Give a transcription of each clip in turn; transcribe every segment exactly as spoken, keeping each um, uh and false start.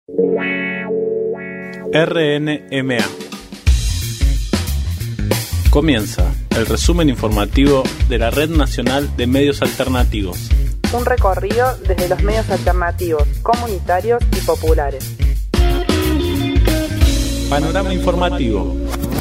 R N M A. Comienza el resumen informativo de la Red Nacional de Medios Alternativos. Un recorrido desde los medios alternativos, comunitarios y populares. Panorama informativo.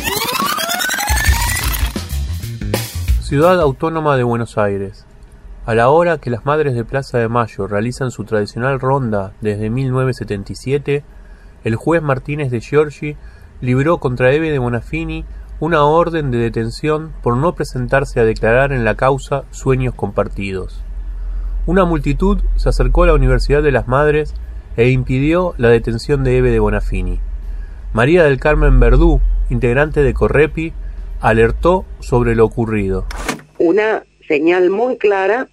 Ciudad Autónoma de Buenos Aires. A la hora que las Madres de Plaza de Mayo realizan su tradicional ronda desde mil novecientos setenta y siete, el juez Martínez de Giorgi libró contra Eve de Bonafini una orden de detención por no presentarse a declarar en la causa Sueños Compartidos. Una multitud se acercó a la Universidad de las Madres e impidió la detención de Eve de Bonafini. María del Carmen Verdú, integrante de Correpi, alertó sobre lo ocurrido. Una señal muy clara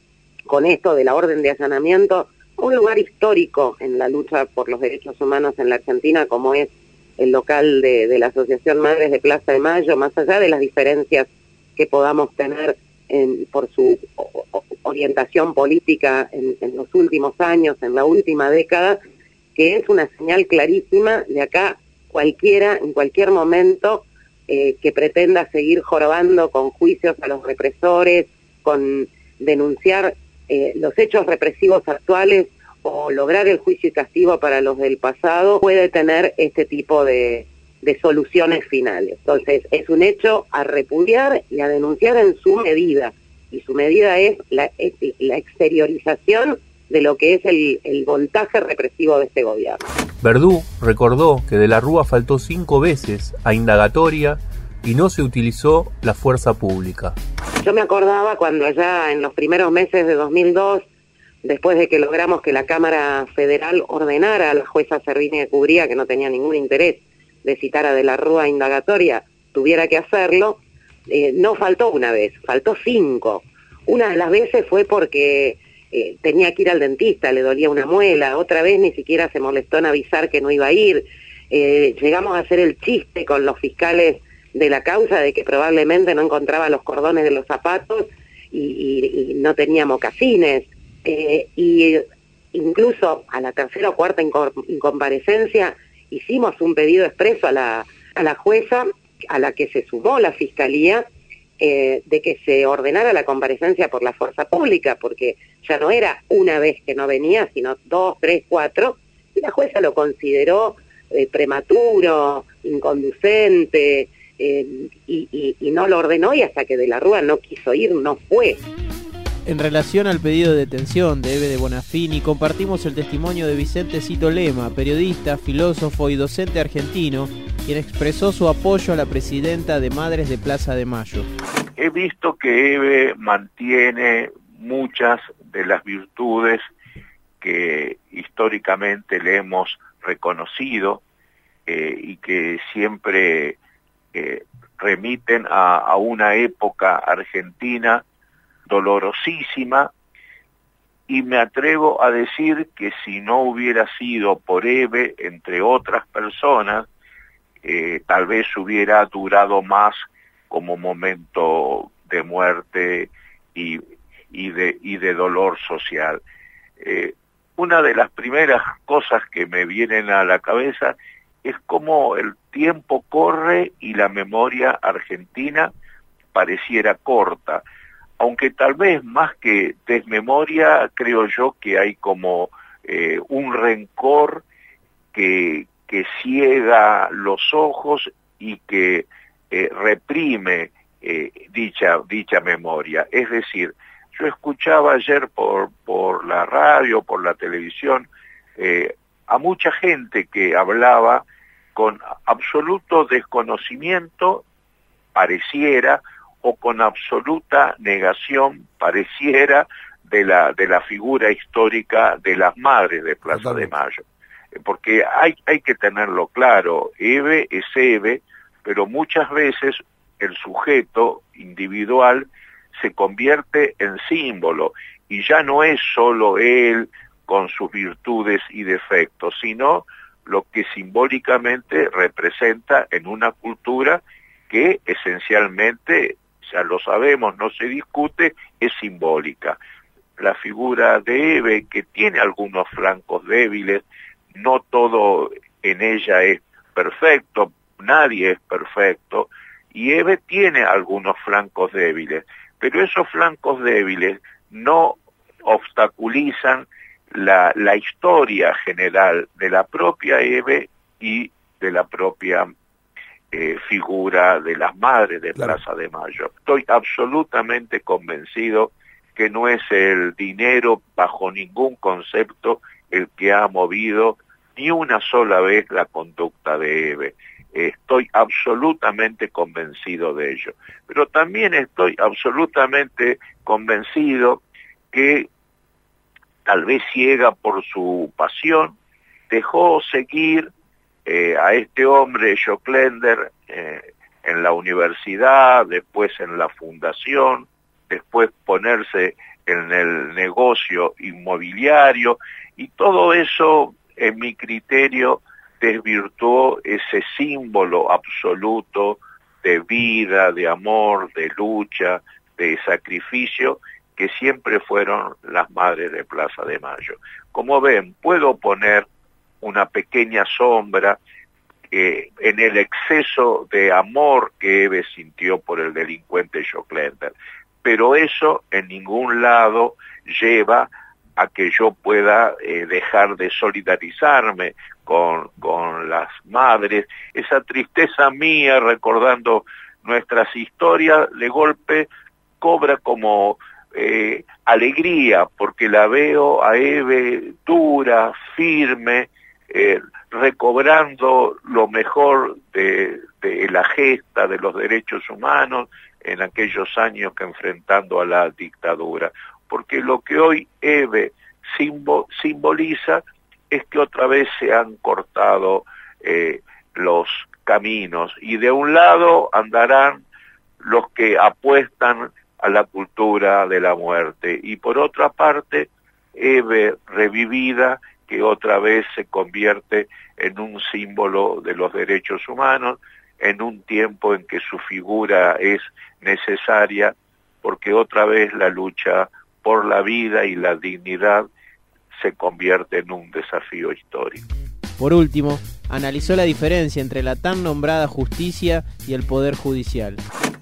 con esto de la orden de allanamiento, un lugar histórico en la lucha por los derechos humanos en la Argentina, como es el local de, de la Asociación Madres de Plaza de Mayo, más allá de las diferencias que podamos tener en, por su o, o, orientación política en, en los últimos años, en la última década, que es una señal clarísima de acá cualquiera, en cualquier momento, eh, que pretenda seguir jorobando con juicios a los represores, con denunciar eh, los hechos represivos actuales o lograr el juicio y castigo para los del pasado, puede tener este tipo de, de soluciones finales. Entonces, es un hecho a repudiar y a denunciar en su medida, y su medida es la, es la exteriorización de lo que es el, el voltaje represivo de este gobierno. Verdú recordó que de la Rúa faltó cinco veces a indagatoria y no se utilizó la fuerza pública. Yo me acordaba cuando allá en los primeros meses de dos mil dos, después de que logramos que la Cámara Federal ordenara a la jueza Servini de Cubría, que no tenía ningún interés de citar a De la Rúa indagatoria, tuviera que hacerlo, eh, no faltó una vez, faltó cinco. Una de las veces fue porque eh, tenía que ir al dentista, le dolía una muela, otra vez ni siquiera se molestó en avisar que no iba a ir. Eh, llegamos a hacer el chiste con los fiscales de la causa de que probablemente no encontraba los cordones de los zapatos y, y, y no tenía mocasines. Eh, y incluso a la tercera o cuarta incomparecencia hicimos un pedido expreso a la, a la jueza, a la que se sumó la fiscalía, eh, de que se ordenara la comparecencia por la fuerza pública, porque ya no era una vez que no venía, sino dos, tres, cuatro, y la jueza lo consideró eh, prematuro, inconducente, eh, y, y, y no lo ordenó, y hasta que De la Rúa no quiso ir, no fue. En relación al pedido de detención de Eve de Bonafini, compartimos el testimonio de Vicente Cito Lema, periodista, filósofo y docente argentino, quien expresó su apoyo a la presidenta de Madres de Plaza de Mayo. He visto que Eve mantiene muchas de las virtudes que históricamente le hemos reconocido eh, y que siempre eh, remiten a, a una época argentina dolorosísima, y me atrevo a decir que si no hubiera sido por Eve, entre otras personas, eh, tal vez hubiera durado más como momento de muerte y, y, de, y de dolor social. Eh, una de las primeras cosas que me vienen a la cabeza es cómo el tiempo corre y la memoria argentina pareciera corta. Aunque tal vez más que desmemoria, creo yo que hay como eh, un rencor que, que ciega los ojos y que eh, reprime eh, dicha, dicha memoria. Es decir, yo escuchaba ayer por, por la radio, por la televisión, eh, a mucha gente que hablaba con absoluto desconocimiento, pareciera, o con absoluta negación, pareciera, de la de la figura histórica de las Madres de Plaza de Mayo. Porque hay, hay que tenerlo claro, Eve es Eve, pero muchas veces el sujeto individual se convierte en símbolo, y ya no es solo él con sus virtudes y defectos, sino lo que simbólicamente representa en una cultura que esencialmente, ya lo sabemos, no se discute, es simbólica. La figura de Eve, que tiene algunos flancos débiles, no todo en ella es perfecto, nadie es perfecto, y Eve tiene algunos flancos débiles, pero esos flancos débiles no obstaculizan la, la historia general de la propia Eve y de la propia eh, figura de las madres de claro. Plaza de Mayo. Estoy absolutamente convencido que no es el dinero bajo ningún concepto el que ha movido ni una sola vez la conducta de Eve. Estoy absolutamente convencido de ello. Pero también estoy absolutamente convencido que, tal vez ciega por su pasión, dejó seguir eh, a este hombre, Joclender, eh, en la universidad, después en la fundación, después ponerse en el negocio inmobiliario, y todo eso, en mi criterio, desvirtuó ese símbolo absoluto de vida, de amor, de lucha, de sacrificio, que siempre fueron las madres de Plaza de Mayo. Como ven, puedo poner una pequeña sombra eh, en el exceso de amor que Eve sintió por el delincuente Joclender, pero eso en ningún lado lleva a que yo pueda eh, dejar de solidarizarme con, con las madres. Esa tristeza mía recordando nuestras historias, de golpe cobra como eh, alegría, porque la veo a Eve dura, firme, eh, recobrando lo mejor de, de la gesta de los derechos humanos en aquellos años que enfrentando a la dictadura. Porque lo que hoy Eve simbo, simboliza es que otra vez se han cortado eh, los caminos, y de un lado andarán los que apuestan a la cultura de la muerte, y por otra parte Eve revivida, que otra vez se convierte en un símbolo de los derechos humanos, en un tiempo en que su figura es necesaria, porque otra vez la lucha por la vida y la dignidad se convierte en un desafío histórico. Por último, analizó la diferencia entre la tan nombrada justicia y el poder judicial.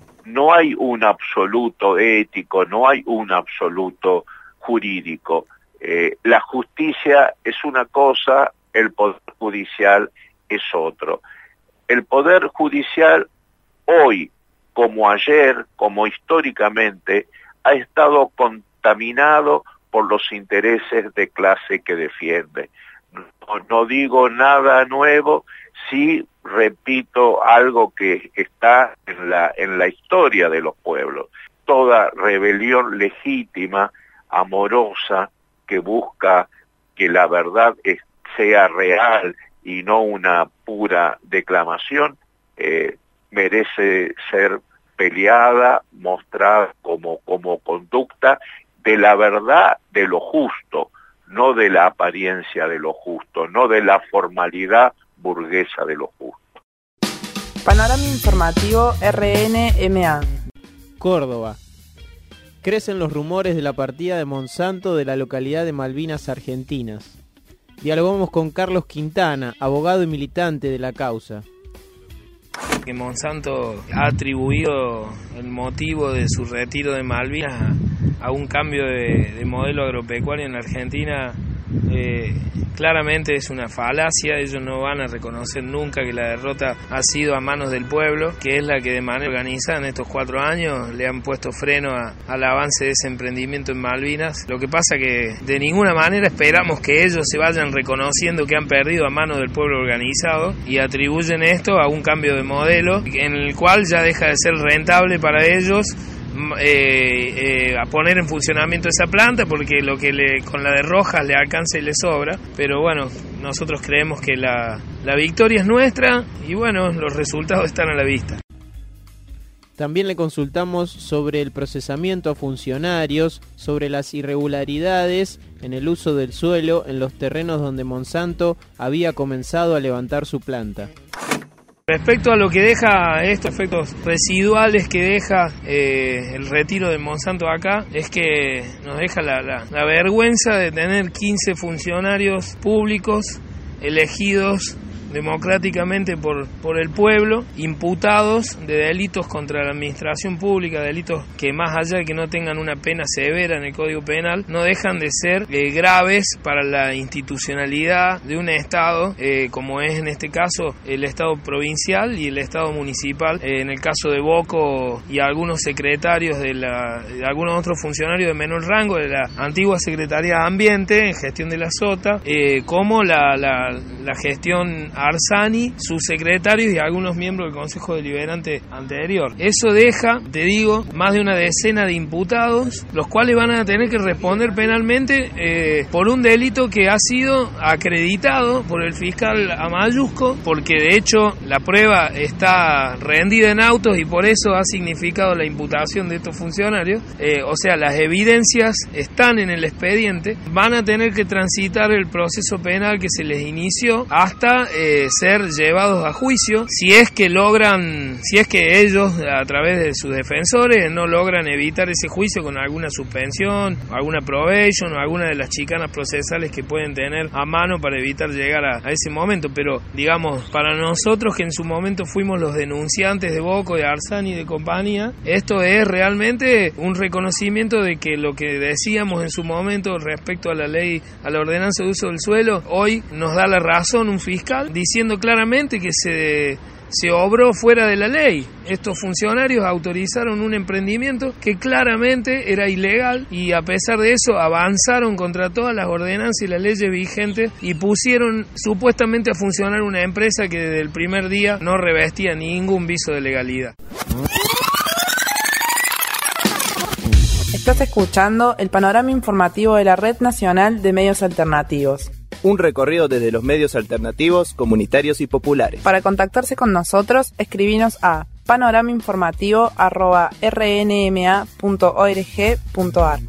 No hay un absoluto ético, no hay un absoluto jurídico. Eh, la justicia es una cosa, el poder judicial es otro. El poder judicial hoy, como ayer, como históricamente, ha estado contaminado por los intereses de clase que defiende. No, no digo nada nuevo, sí repito algo que está en la, en la historia de los pueblos. Toda rebelión legítima, amorosa, que busca que la verdad es, sea real y no una pura declamación, eh, merece ser peleada, mostrada como, como conducta de la verdad de lo justo, no de la apariencia de lo justo, no de la formalidad burguesa de lo justo. Panorama informativo R N M A. Córdoba. Crecen los rumores de la partida de Monsanto de la localidad de Malvinas Argentinas. Dialogamos con Carlos Quintana, abogado y militante de la causa. Que Monsanto ha atribuido el motivo de su retiro de Malvinas a, a un cambio de, de modelo agropecuario en la Argentina. Eh, claramente es una falacia. Ellos no van a reconocer nunca que la derrota ha sido a manos del pueblo, que es la que de manera organizada en estos cuatro años le han puesto freno a, al avance de ese emprendimiento en Malvinas. Lo que pasa que de ninguna manera esperamos que ellos se vayan reconociendo que han perdido a manos del pueblo organizado y atribuyen esto a un cambio de modelo en el cual ya deja de ser rentable para ellos Eh, eh, a poner en funcionamiento esa planta, porque lo que le, con la de Rojas le alcanza y le sobra. Pero bueno, nosotros creemos que la, la victoria es nuestra y bueno, los resultados están a la vista. También le consultamos sobre el procesamiento a funcionarios, sobre las irregularidades en el uso del suelo en los terrenos donde Monsanto había comenzado a levantar su planta. Respecto a lo que deja estos efectos residuales que deja eh, el retiro de Monsanto acá, es que nos deja la, la, la vergüenza de tener quince funcionarios públicos elegidos democráticamente por, por el pueblo, imputados de delitos contra la administración pública, delitos que más allá de que no tengan una pena severa en el Código Penal, no dejan de ser eh, graves para la institucionalidad de un Estado, eh, como es en este caso el Estado provincial y el Estado municipal, eh, en el caso de Boco y algunos secretarios de, la, de algunos otros funcionarios de menor rango de la antigua Secretaría de Ambiente en gestión de la SOTA, eh, como la, la, la gestión Arzani, sus secretarios y algunos miembros del Consejo Deliberante anterior. Eso deja, te digo, más de una decena de imputados, los cuales van a tener que responder penalmente eh, por un delito que ha sido acreditado por el fiscal Amayusco, porque de hecho la prueba está rendida en autos y por eso ha significado la imputación de estos funcionarios. Eh, o sea, las evidencias están en el expediente, van a tener que transitar el proceso penal que se les inició hasta eh, ser llevados a juicio, si es que logran, si es que ellos a través de sus defensores no logran evitar ese juicio con alguna suspensión, alguna probation o alguna de las chicanas procesales que pueden tener a mano para evitar llegar a, a ese momento. Pero digamos, para nosotros que en su momento fuimos los denunciantes de Boco, de Arzani y de compañía, esto es realmente un reconocimiento de que lo que decíamos en su momento respecto a la ley, a la ordenanza de uso del suelo, hoy nos da la razón un fiscal diciendo claramente que se, se obró fuera de la ley. Estos funcionarios autorizaron un emprendimiento que claramente era ilegal y a pesar de eso avanzaron contra todas las ordenanzas y las leyes vigentes y pusieron supuestamente a funcionar una empresa que desde el primer día no revestía ningún viso de legalidad. Estás escuchando el panorama informativo de la Red Nacional de Medios Alternativos. Un recorrido desde los medios alternativos, comunitarios y populares. Para contactarse con nosotros, escribinos a panoramainformativo arroba r n m a punto org punto a r.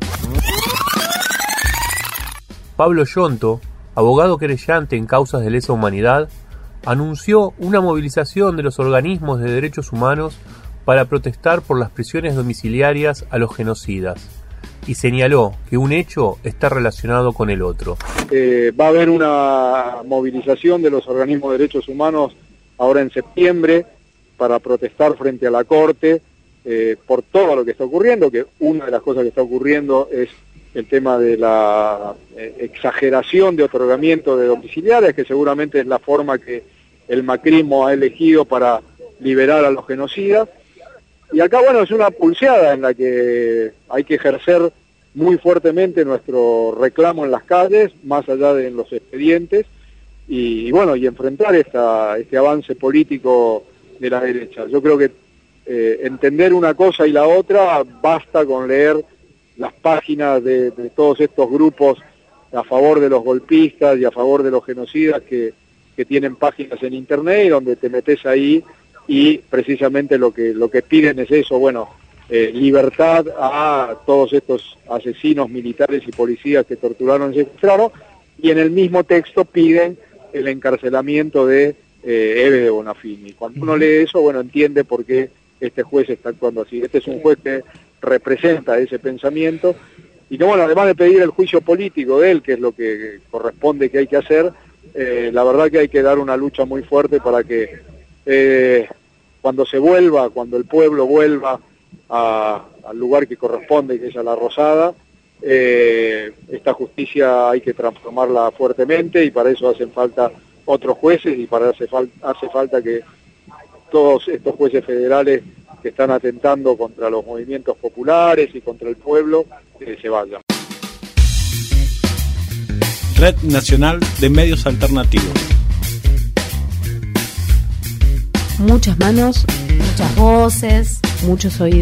Pablo Yonto, abogado querellante en causas de lesa humanidad, anunció una movilización de los organismos de derechos humanos para protestar por las prisiones domiciliarias a los genocidas, y señaló que un hecho está relacionado con el otro. Eh, va a haber una movilización de los organismos de derechos humanos ahora en septiembre para protestar frente a la Corte eh, por todo lo que está ocurriendo, que una de las cosas que está ocurriendo es el tema de la eh, exageración de otorgamiento de domiciliarias, que seguramente es la forma que el macrismo ha elegido para liberar a los genocidas. Y acá, bueno, es una pulseada en la que hay que ejercer muy fuertemente nuestro reclamo en las calles, más allá de en los expedientes, y, y bueno, y enfrentar esta, este avance político de la derecha. Yo creo que eh, entender una cosa y la otra, basta con leer las páginas de, de todos estos grupos a favor de los golpistas y a favor de los genocidas que, que tienen páginas en internet y donde te metes ahí y precisamente lo que lo que piden es eso, bueno, eh, libertad a todos estos asesinos militares y policías que torturaron y secuestraron, y en el mismo texto piden el encarcelamiento de eh, Eve de Bonafini. Cuando uno lee eso, bueno, entiende por qué este juez está actuando así. Este es un juez que representa ese pensamiento, y que bueno, además de pedir el juicio político de él, que es lo que corresponde que hay que hacer, eh, la verdad que hay que dar una lucha muy fuerte para que eh, cuando se vuelva, cuando el pueblo vuelva a, al lugar que corresponde, que es a la Rosada, eh, esta justicia hay que transformarla fuertemente, y para eso hacen falta otros jueces, y para hace, fal hace falta que todos estos jueces federales que están atentando contra los movimientos populares y contra el pueblo eh, se vayan. Red Nacional de Medios Alternativos. Muchas manos, muchas voces, muchos oídos.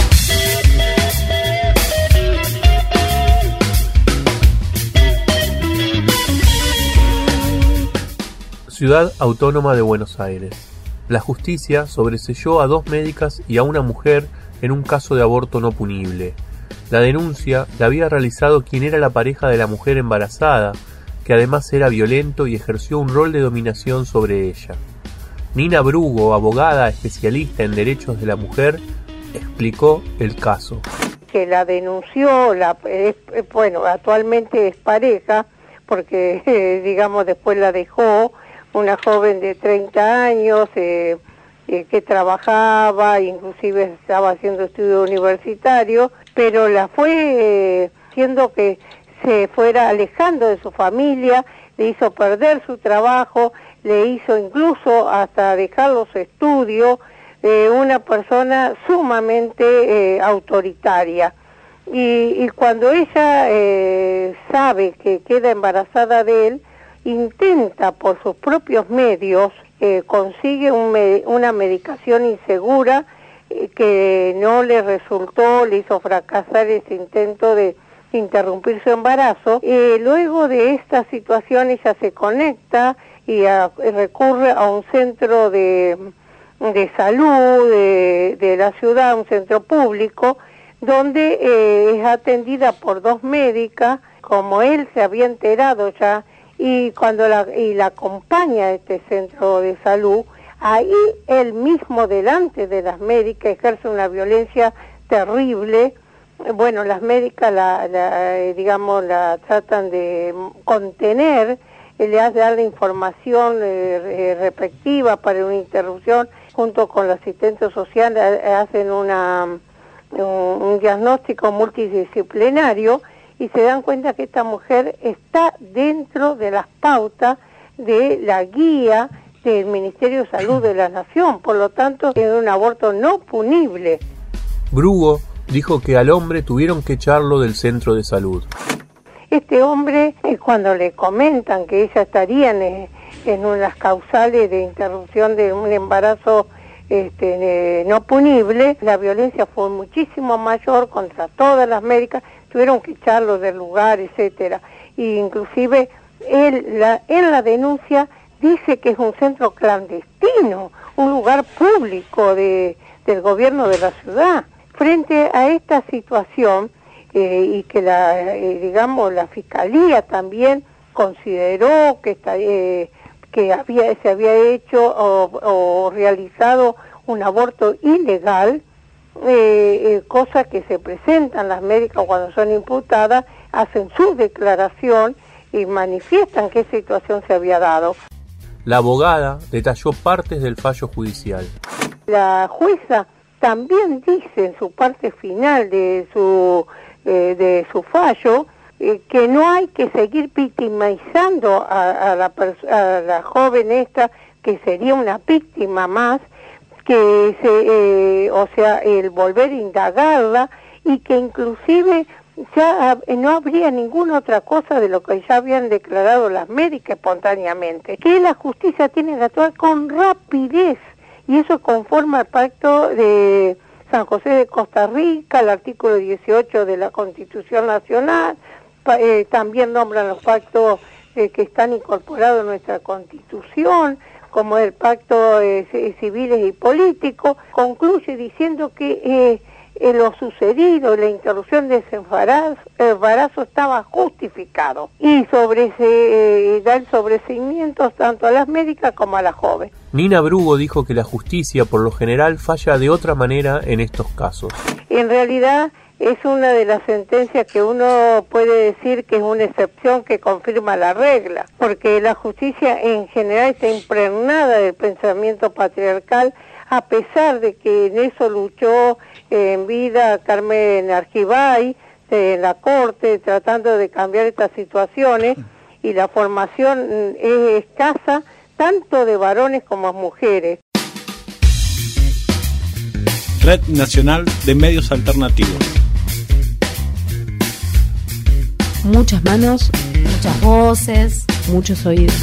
Ciudad Autónoma de Buenos Aires. La justicia sobreseyó a dos médicas y a una mujer en un caso de aborto no punible. La denuncia la había realizado quien era la pareja de la mujer embarazada, que además era violento y ejerció un rol de dominación sobre ella. Nina Brugo, abogada especialista en derechos de la mujer, explicó el caso. Que la denunció, la, es, bueno, actualmente es pareja, porque, eh, digamos, después la dejó, una joven de treinta años, eh, eh, que trabajaba, inclusive estaba haciendo estudios universitarios, pero la fue eh, haciendo que se fuera alejando de su familia, le hizo perder su trabajo, le hizo incluso hasta dejar los estudios, eh, una persona sumamente eh, autoritaria. Y, y cuando ella eh, sabe que queda embarazada de él, intenta por sus propios medios, eh, consigue un me una medicación insegura eh, que no le resultó, le hizo fracasar ese intento de interrumpir su embarazo. Eh, luego de esta situación ella se conecta y a, recurre a un centro de, de salud de, de la ciudad, un centro público, donde eh, es atendida por dos médicas, como él se había enterado ya, y cuando la, y la acompaña a este centro de salud, ahí él mismo delante de las médicas ejerce una violencia terrible. Bueno, las médicas la, la eh, digamos la tratan de contener, eh, le hacen dar la información eh, eh, respectiva para una interrupción, junto con la asistente social eh, hacen una un, un diagnóstico multidisciplinario y se dan cuenta que esta mujer está dentro de las pautas de la guía del Ministerio de Salud de la Nación, por lo tanto es un aborto no punible. Brugo dijo que al hombre tuvieron que echarlo del centro de salud. Este hombre, eh, cuando le comentan que ella estaría en, en unas causales de interrupción de un embarazo este, eh, no punible, la violencia fue muchísimo mayor contra todas las médicas, tuvieron que echarlo del lugar, etcétera. Y inclusive él la, en la denuncia dice que es un centro clandestino, un lugar público de, del gobierno de la ciudad. Frente a esta situación, eh, y que la, eh, digamos, la Fiscalía también consideró que, esta, eh, que había, se había hecho o, o realizado un aborto ilegal, eh, eh, cosas que se presentan las médicas cuando son imputadas, hacen su declaración y manifiestan qué situación se había dado. La abogada detalló partes del fallo judicial. La jueza también dice en su parte final de su eh, de su fallo eh, que no hay que seguir victimizando a, a, la a la joven esta, que sería una víctima más, que se, eh, o sea, el volver a indagarla, y que inclusive ya no habría ninguna otra cosa de lo que ya habían declarado las médicas espontáneamente, que la justicia tiene que actuar con rapidez. Y eso conforma al Pacto de San José de Costa Rica, el artículo dieciocho de la Constitución Nacional, eh, también nombran los pactos eh, que están incorporados en nuestra Constitución, como el Pacto eh, Civiles y Políticos. Concluye diciendo que eh, eh, lo sucedido, la interrupción de ese embarazo, embarazo estaba justificado, y sobre ese, eh, da el sobreseimiento tanto a las médicas como a la joven. Nina Brugo dijo que la justicia por lo general falla de otra manera en estos casos. En realidad es una de las sentencias que uno puede decir que es una excepción que confirma la regla, porque la justicia en general está impregnada del pensamiento patriarcal, a pesar de que en eso luchó en vida Carmen Argibay en la Corte, tratando de cambiar estas situaciones, y la formación es escasa, tanto de varones como mujeres. Red Nacional de Medios Alternativos. Muchas manos, muchas voces, muchos oídos.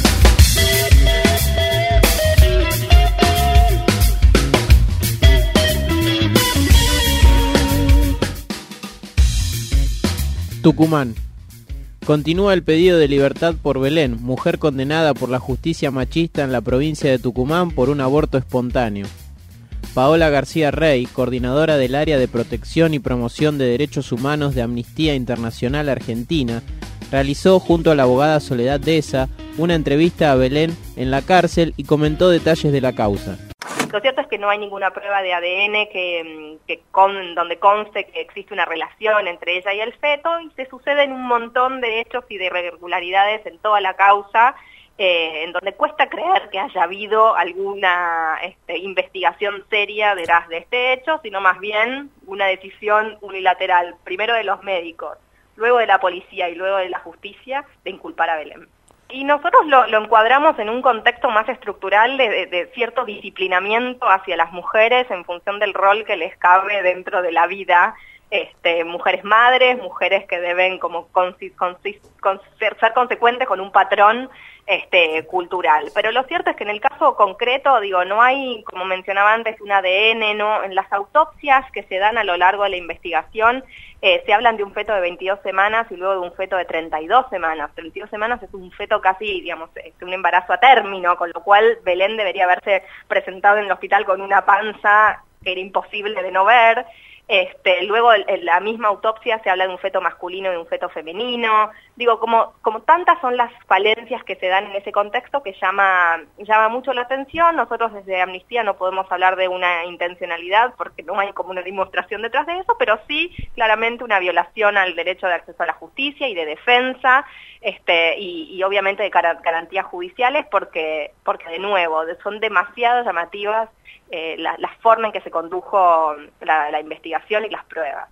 Tucumán. Continúa el pedido de libertad por Belén, mujer condenada por la justicia machista en la provincia de Tucumán por un aborto espontáneo. Paola García Rey, coordinadora del Área de Protección y Promoción de Derechos Humanos de Amnistía Internacional Argentina, realizó junto a la abogada Soledad Deza una entrevista a Belén en la cárcel y comentó detalles de la causa. Lo cierto es que no hay ninguna prueba de A D N que, que con, donde conste que existe una relación entre ella y el feto, y se suceden un montón de hechos y de irregularidades en toda la causa, eh, en donde cuesta creer que haya habido alguna este, investigación seria detrás de este hecho, sino más bien una decisión unilateral, primero de los médicos, luego de la policía y luego de la justicia, de inculpar a Belén. Y nosotros lo, lo encuadramos en un contexto más estructural de, de, de cierto disciplinamiento hacia las mujeres en función del rol que les cabe dentro de la vida. Este, mujeres madres, mujeres que deben como consi, consi, con, ser, ser consecuentes con un patrón este, cultural. Pero lo cierto es que en el caso concreto, digo, no hay, como mencionaba antes, un A D N, no, en las autopsias que se dan a lo largo de la investigación, eh, se hablan de un feto de veintidós semanas y luego de un feto de treinta y dos semanas. treinta y dos semanas es un feto casi, digamos, es un embarazo a término, con lo cual Belén debería haberse presentado en el hospital con una panza que era imposible de no ver. Este, luego en la misma autopsia se habla de un feto masculino y de un feto femenino. Digo, como, como tantas son las falencias que se dan en ese contexto que llama, llama mucho la atención. Nosotros desde Amnistía no podemos hablar de una intencionalidad porque no hay como una demostración detrás de eso, pero sí claramente una violación al derecho de acceso a la justicia y de defensa, este, y, y obviamente de garantías judiciales porque, porque de nuevo son demasiado llamativas Eh, la, la forma en que se condujo la, la investigación y las pruebas.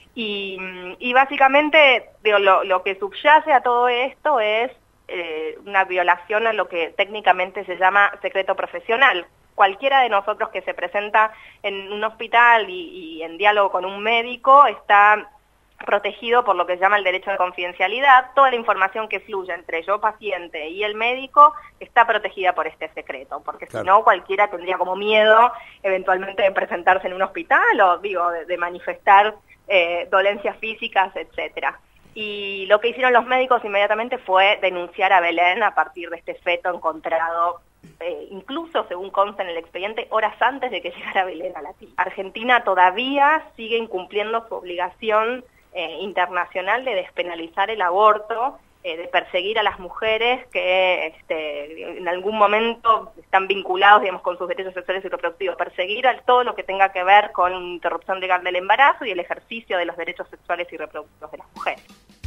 Y, y básicamente digo, lo, lo que subyace a todo esto es eh, una violación a lo que técnicamente se llama secreto profesional. Cualquiera de nosotros que se presenta en un hospital y, y en diálogo con un médico está protegido por lo que se llama el derecho de confidencialidad. Toda la información que fluye entre yo, paciente, y el médico está protegida por este secreto, porque claro, si no cualquiera tendría como miedo eventualmente de presentarse en un hospital o digo de, de manifestar eh, dolencias físicas, etcétera. Y lo que hicieron los médicos inmediatamente fue denunciar a Belén a partir de este feto encontrado, eh, incluso según consta en el expediente, horas antes de que llegara Belén a la T I. Argentina todavía sigue incumpliendo su obligación Eh, internacional de despenalizar el aborto, eh, de perseguir a las mujeres que este, en algún momento están vinculados, digamos, con sus derechos sexuales y reproductivos, perseguir a todo lo que tenga que ver con interrupción legal del embarazo y el ejercicio de los derechos sexuales y reproductivos de las mujeres.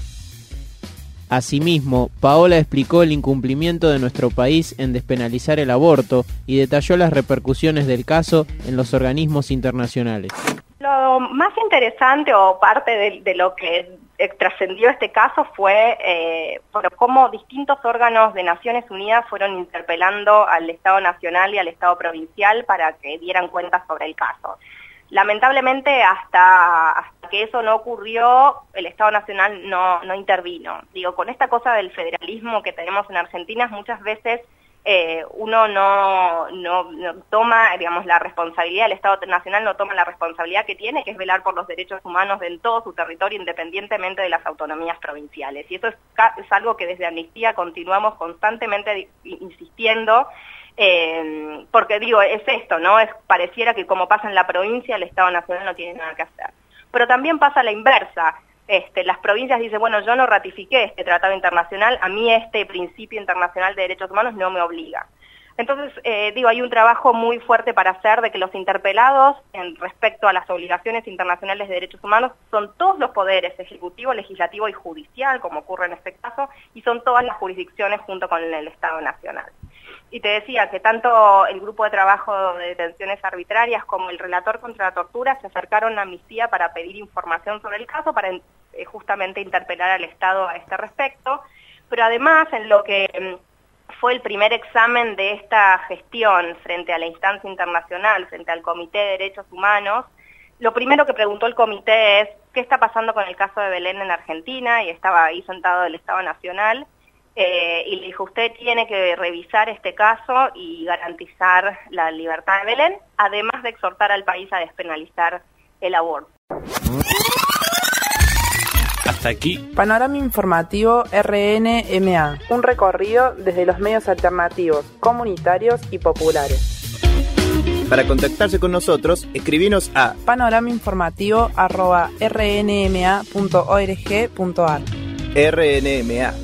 Asimismo, Paola explicó el incumplimiento de nuestro país en despenalizar el aborto y detalló las repercusiones del caso en los organismos internacionales. Lo más interesante o parte de, de lo que trascendió este caso fue eh, bueno, cómo distintos órganos de Naciones Unidas fueron interpelando al Estado Nacional y al Estado Provincial para que dieran cuenta sobre el caso. Lamentablemente, hasta, hasta que eso no ocurrió, el Estado Nacional no, no intervino. Digo, con esta cosa del federalismo que tenemos en Argentina, muchas veces eh, uno no, no, no toma, digamos, la responsabilidad, el Estado Nacional no toma la responsabilidad que tiene, que es velar por los derechos humanos en todo su territorio, independientemente de las autonomías provinciales. Y eso es, es algo que desde Amnistía continuamos constantemente insistiendo, Eh, porque digo, es esto, ¿no? Es pareciera que como pasa en la provincia, el Estado Nacional no tiene nada que hacer. Pero también pasa la inversa. Este, las provincias dicen, bueno, yo no ratifiqué este tratado internacional, a mí este principio internacional de derechos humanos no me obliga. Entonces, eh, digo, hay un trabajo muy fuerte para hacer de que los interpelados en respecto a las obligaciones internacionales de derechos humanos son todos los poderes, ejecutivo, legislativo y judicial, como ocurre en este caso, y son todas las jurisdicciones junto con el Estado Nacional. Y te decía que tanto el grupo de trabajo de detenciones arbitrarias como el relator contra la tortura se acercaron a Amnistía para pedir información sobre el caso, para eh, justamente interpelar al Estado a este respecto, pero además en lo que fue el primer examen de esta gestión frente a la instancia internacional, frente al Comité de Derechos Humanos, lo primero que preguntó el comité es qué está pasando con el caso de Belén en Argentina, y estaba ahí sentado el Estado Nacional, eh, y le dijo, usted tiene que revisar este caso y garantizar la libertad de Belén, además de exhortar al país a despenalizar el aborto. Hasta aquí. Panorama informativo R N M A. Un recorrido desde los medios alternativos, comunitarios y populares. Para contactarse con nosotros, escribinos a panoramainformativo arroba r n m a punto org punto a r. R N M A.